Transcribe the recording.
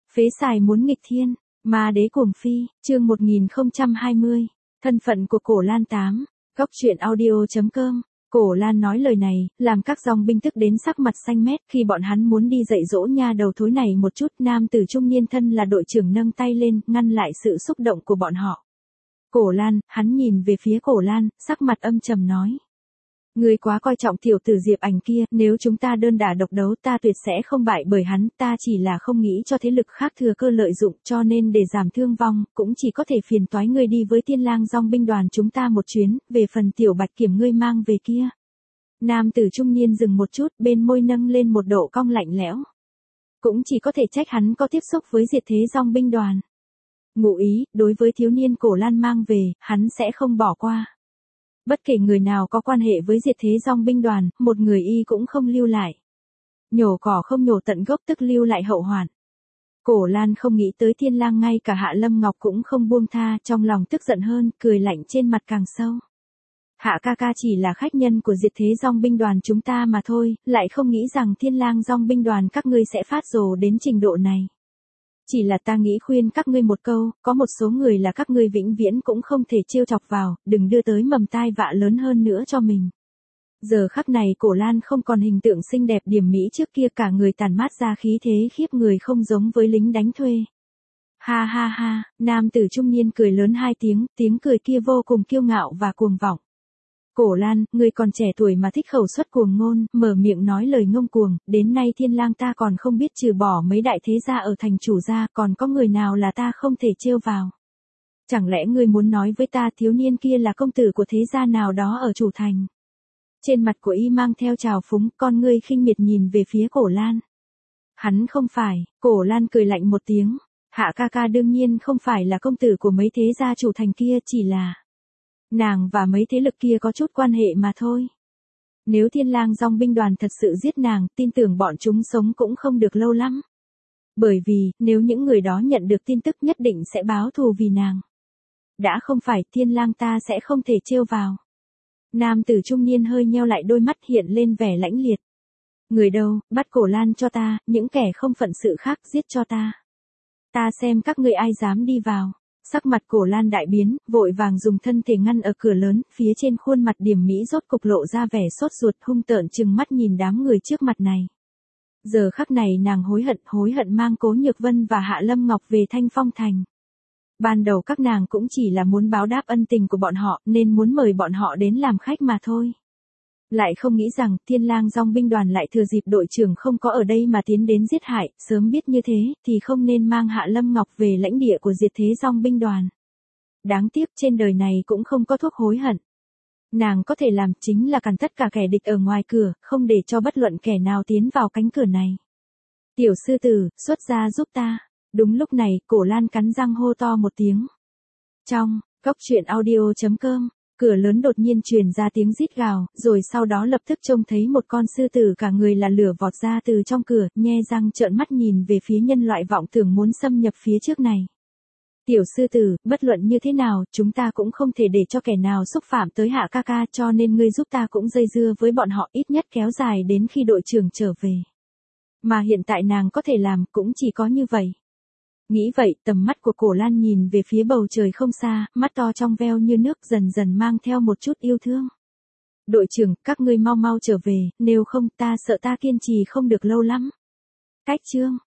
Phế xài muốn nghịch thiên, ma đế cuồng phi, chương 1020, thân phận của Cổ Lan 8, góc truyện audio.com. Cổ Lan nói lời này, làm các dòng binh tức đến sắc mặt xanh mét. Khi bọn hắn muốn đi dạy dỗ nha đầu thối này một chút, nam tử trung niên thân là đội trưởng nâng tay lên, ngăn lại sự xúc động của bọn họ. Cổ Lan, hắn nhìn về phía Cổ Lan, sắc mặt âm trầm nói. Ngươi quá coi trọng tiểu tử Diệp Ảnh kia, nếu chúng ta đơn đả độc đấu ta tuyệt sẽ không bại bởi hắn, ta chỉ là không nghĩ cho thế lực khác thừa cơ lợi dụng, cho nên để giảm thương vong, cũng chỉ có thể phiền toái ngươi đi với Thiên Lang dòng binh đoàn chúng ta một chuyến, về phần tiểu Bạch Kiểm ngươi mang về kia. Nam tử trung niên dừng một chút, bên môi nâng lên một độ cong lạnh lẽo. Cũng chỉ có thể trách hắn có tiếp xúc với diệt thế dòng binh đoàn. Ngụ ý, đối với thiếu niên Cổ Lan mang về, hắn sẽ không bỏ qua. Bất kể người nào có quan hệ với diệt thế dòng binh đoàn, một người y cũng không lưu lại. Nhổ cỏ không nhổ tận gốc tức lưu lại hậu hoạn. Cổ Lan không nghĩ tới Thiên Lang ngay cả Hạ Lâm Ngọc cũng không buông tha, trong lòng tức giận hơn, cười lạnh trên mặt càng sâu. Hạ ca ca chỉ là khách nhân của diệt thế dòng binh đoàn chúng ta mà thôi, lại không nghĩ rằng Thiên Lang dòng binh đoàn các ngươi sẽ phát rồ đến trình độ này. Chỉ là ta nghĩ khuyên các ngươi một câu, có một số người là các ngươi vĩnh viễn cũng không thể trêu chọc vào, đừng đưa tới mầm tai vạ lớn hơn nữa cho mình. Giờ khắc này Cổ Lan không còn hình tượng xinh đẹp điểm mỹ trước kia, cả người tàn mát ra khí thế khiếp người không giống với lính đánh thuê. Ha ha ha, nam tử trung niên cười lớn hai tiếng, tiếng cười kia vô cùng kiêu ngạo và cuồng vọng. Cổ Lan, ngươi còn trẻ tuổi mà thích khẩu suất cuồng ngôn, mở miệng nói lời ngông cuồng, đến nay Thiên Lang ta còn không biết trừ bỏ mấy đại thế gia ở thành chủ gia, còn có người nào là ta không thể trêu vào. Chẳng lẽ ngươi muốn nói với ta thiếu niên kia là công tử của thế gia nào đó ở chủ thành? Trên mặt của y mang theo trào phúng, con ngươi khinh miệt nhìn về phía Cổ Lan. Hắn không phải, Cổ Lan cười lạnh một tiếng, Hạ ca ca đương nhiên không phải là công tử của mấy thế gia chủ thành kia, chỉ là nàng và mấy thế lực kia có chút quan hệ mà thôi. Nếu Thiên Lang dòng binh đoàn thật sự giết nàng, tin tưởng bọn chúng sống cũng không được lâu lắm. Bởi vì, nếu những người đó nhận được tin tức nhất định sẽ báo thù vì nàng. Đã không phải, Thiên Lang ta sẽ không thể trêu vào. Nam tử trung niên hơi nheo lại đôi mắt hiện lên vẻ lãnh liệt. Người đâu, bắt Cổ Lan cho ta, những kẻ không phận sự khác giết cho ta. Ta xem các ngươi ai dám đi vào. Sắc mặt Cổ Lan đại biến, vội vàng dùng thân thể ngăn ở cửa lớn, phía trên khuôn mặt điểm mỹ rốt cục lộ ra vẻ sốt ruột, hung tợn trừng mắt nhìn đám người trước mặt này. Giờ khắc này nàng hối hận mang Cố Nhược Vân và Hạ Lâm Ngọc về Thanh Phong Thành. Ban đầu các nàng cũng chỉ là muốn báo đáp ân tình của bọn họ, nên muốn mời bọn họ đến làm khách mà thôi. Lại không nghĩ rằng Thiên Lang dòng binh đoàn lại thừa dịp đội trưởng không có ở đây mà tiến đến giết hại, sớm biết như thế thì không nên mang Hạ Lâm Ngọc về lãnh địa của diệt thế dòng binh đoàn. Đáng tiếc trên đời này cũng không có thuốc hối hận. Nàng có thể làm chính là cản tất cả kẻ địch ở ngoài cửa, không để cho bất luận kẻ nào tiến vào cánh cửa này. Tiểu sư tử, xuất ra giúp ta. Đúng lúc này, Cổ Lan cắn răng hô to một tiếng. Trong, góc truyện audio.com. Cửa lớn đột nhiên truyền ra tiếng rít gào, rồi sau đó lập tức trông thấy một con sư tử cả người là lửa vọt ra từ trong cửa, nhe răng trợn mắt nhìn về phía nhân loại vọng tưởng muốn xâm nhập phía trước này. Tiểu sư tử, bất luận như thế nào, chúng ta cũng không thể để cho kẻ nào xúc phạm tới Hạ ca ca, cho nên ngươi giúp ta cũng dây dưa với bọn họ, ít nhất kéo dài đến khi đội trưởng trở về. Mà hiện tại nàng có thể làm cũng chỉ có như vậy. Nghĩ vậy, tầm mắt của Cổ Lan nhìn về phía bầu trời không xa, mắt to trong veo như nước dần dần mang theo một chút yêu thương. Đội trưởng, các ngươi mau mau trở về, nếu không ta sợ ta kiên trì không được lâu lắm. Cách chương